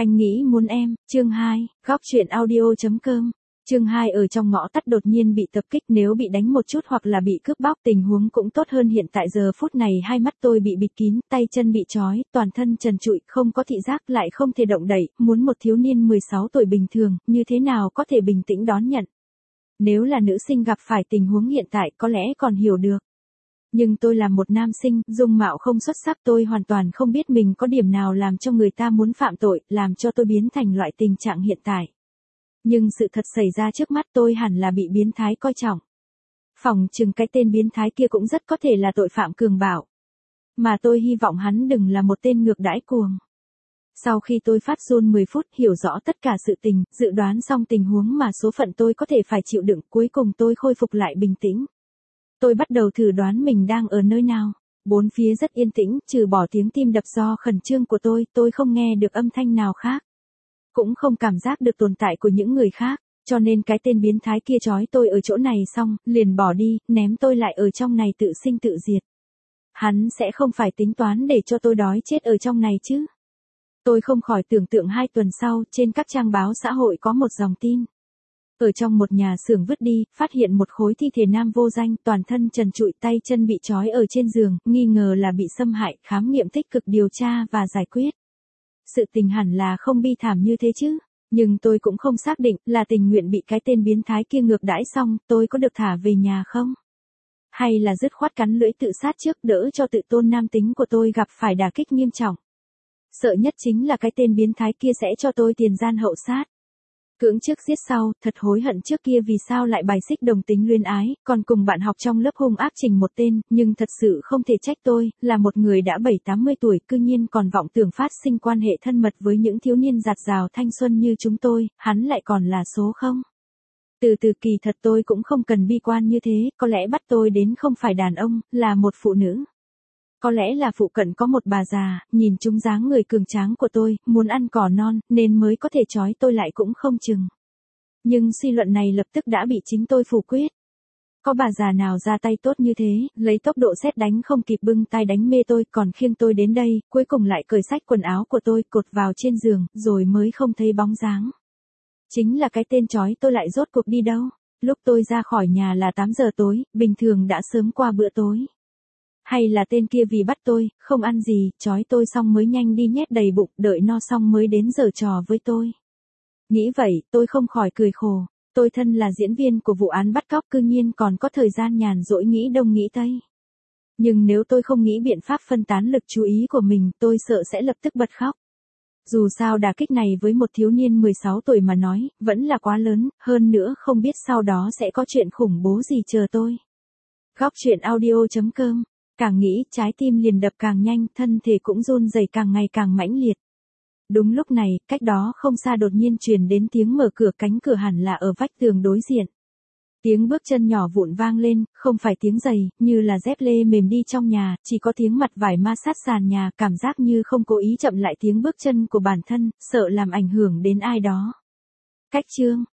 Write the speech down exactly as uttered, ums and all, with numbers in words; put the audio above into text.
Anh nghĩ muốn em, chương hai, góc truyện audio.com. Chương hai ở trong ngõ tắt đột nhiên bị tập kích, nếu bị đánh một chút hoặc là bị cướp bóc tình huống cũng tốt hơn hiện tại. Giờ phút này hai mắt tôi bị bịt kín, tay chân bị trói, toàn thân trần trụi, không có thị giác lại không thể động đậy, muốn một thiếu niên mười sáu tuổi bình thường, như thế nào có thể bình tĩnh đón nhận. Nếu là nữ sinh gặp phải tình huống hiện tại có lẽ còn hiểu được. Nhưng tôi là một nam sinh, dung mạo không xuất sắc, tôi hoàn toàn không biết mình có điểm nào làm cho người ta muốn phạm tội, làm cho tôi biến thành loại tình trạng hiện tại. Nhưng sự thật xảy ra trước mắt tôi hẳn là bị biến thái coi trọng. Phỏng chừng cái tên biến thái kia cũng rất có thể là tội phạm cường bạo. Mà tôi hy vọng hắn đừng là một tên ngược đãi cuồng. Sau khi tôi phát run mười phút hiểu rõ tất cả sự tình, dự đoán xong tình huống mà số phận tôi có thể phải chịu đựng, cuối cùng tôi khôi phục lại bình tĩnh. Tôi bắt đầu thử đoán mình đang ở nơi nào. Bốn phía rất yên tĩnh, trừ bỏ tiếng tim đập do khẩn trương của tôi, tôi không nghe được âm thanh nào khác. Cũng không cảm giác được tồn tại của những người khác, cho nên cái tên biến thái kia trói tôi ở chỗ này xong, liền bỏ đi, ném tôi lại ở trong này tự sinh tự diệt. Hắn sẽ không phải tính toán để cho tôi đói chết ở trong này chứ. Tôi không khỏi tưởng tượng hai tuần sau, trên các trang báo xã hội có một dòng tin. Ở trong một nhà xưởng vứt đi, phát hiện một khối thi thể nam vô danh, toàn thân trần trụi, tay chân bị trói ở trên giường, nghi ngờ là bị xâm hại, khám nghiệm tích cực điều tra và giải quyết. Sự tình hẳn là không bi thảm như thế chứ, nhưng tôi cũng không xác định là tình nguyện bị cái tên biến thái kia ngược đãi xong, tôi có được thả về nhà không? Hay là dứt khoát cắn lưỡi tự sát trước, đỡ cho tự tôn nam tính của tôi gặp phải đả kích nghiêm trọng. Sợ nhất chính là cái tên biến thái kia sẽ cho tôi tiền gian hậu sát. Cưỡng trước giết sau, thật hối hận trước kia vì sao lại bài xích đồng tính luyến ái, còn cùng bạn học trong lớp hung ác chỉnh một tên, nhưng thật sự không thể trách tôi, là một người đã bảy tám mươi tuổi, cư nhiên còn vọng tưởng phát sinh quan hệ thân mật với những thiếu niên dạt dào thanh xuân như chúng tôi, hắn lại còn là số không. Từ từ kỳ thật tôi cũng không cần bi quan như thế, có lẽ bắt tôi đến không phải đàn ông, là một phụ nữ. Có lẽ là phụ cận có một bà già, nhìn chúng dáng người cường tráng của tôi, muốn ăn cỏ non, nên mới có thể trói tôi lại cũng không chừng. Nhưng suy luận này lập tức đã bị chính tôi phủ quyết. Có bà già nào ra tay tốt như thế, lấy tốc độ sét đánh không kịp bưng tay đánh mê tôi, còn khiêng tôi đến đây, cuối cùng lại cởi xách quần áo của tôi, cột vào trên giường, rồi mới không thấy bóng dáng. Chính là cái tên trói tôi lại rốt cuộc đi đâu? Lúc tôi ra khỏi nhà là tám giờ tối, bình thường đã sớm qua bữa tối. Hay là tên kia vì bắt tôi, không ăn gì, trói tôi xong mới nhanh đi nhét đầy bụng, đợi no xong mới đến giở trò với tôi. Nghĩ vậy, tôi không khỏi cười khổ. Tôi thân là diễn viên của vụ án bắt cóc, cư nhiên còn có thời gian nhàn rỗi nghĩ đông nghĩ tây. Nhưng nếu tôi không nghĩ biện pháp phân tán lực chú ý của mình, tôi sợ sẽ lập tức bật khóc. Dù sao đả kích này với một thiếu niên mười sáu tuổi mà nói, vẫn là quá lớn, hơn nữa không biết sau đó sẽ có chuyện khủng bố gì chờ tôi. Góc truyện audio.com. Càng nghĩ, trái tim liền đập càng nhanh, thân thể cũng run rẩy càng ngày càng mãnh liệt. Đúng lúc này, cách đó không xa đột nhiên truyền đến tiếng mở cửa, cánh cửa hẳn là ở vách tường đối diện. Tiếng bước chân nhỏ vụn vang lên, không phải tiếng giày, như là dép lê mềm đi trong nhà, chỉ có tiếng mặt vải ma sát sàn nhà, cảm giác như không cố ý chậm lại tiếng bước chân của bản thân, sợ làm ảnh hưởng đến ai đó. Cách chương,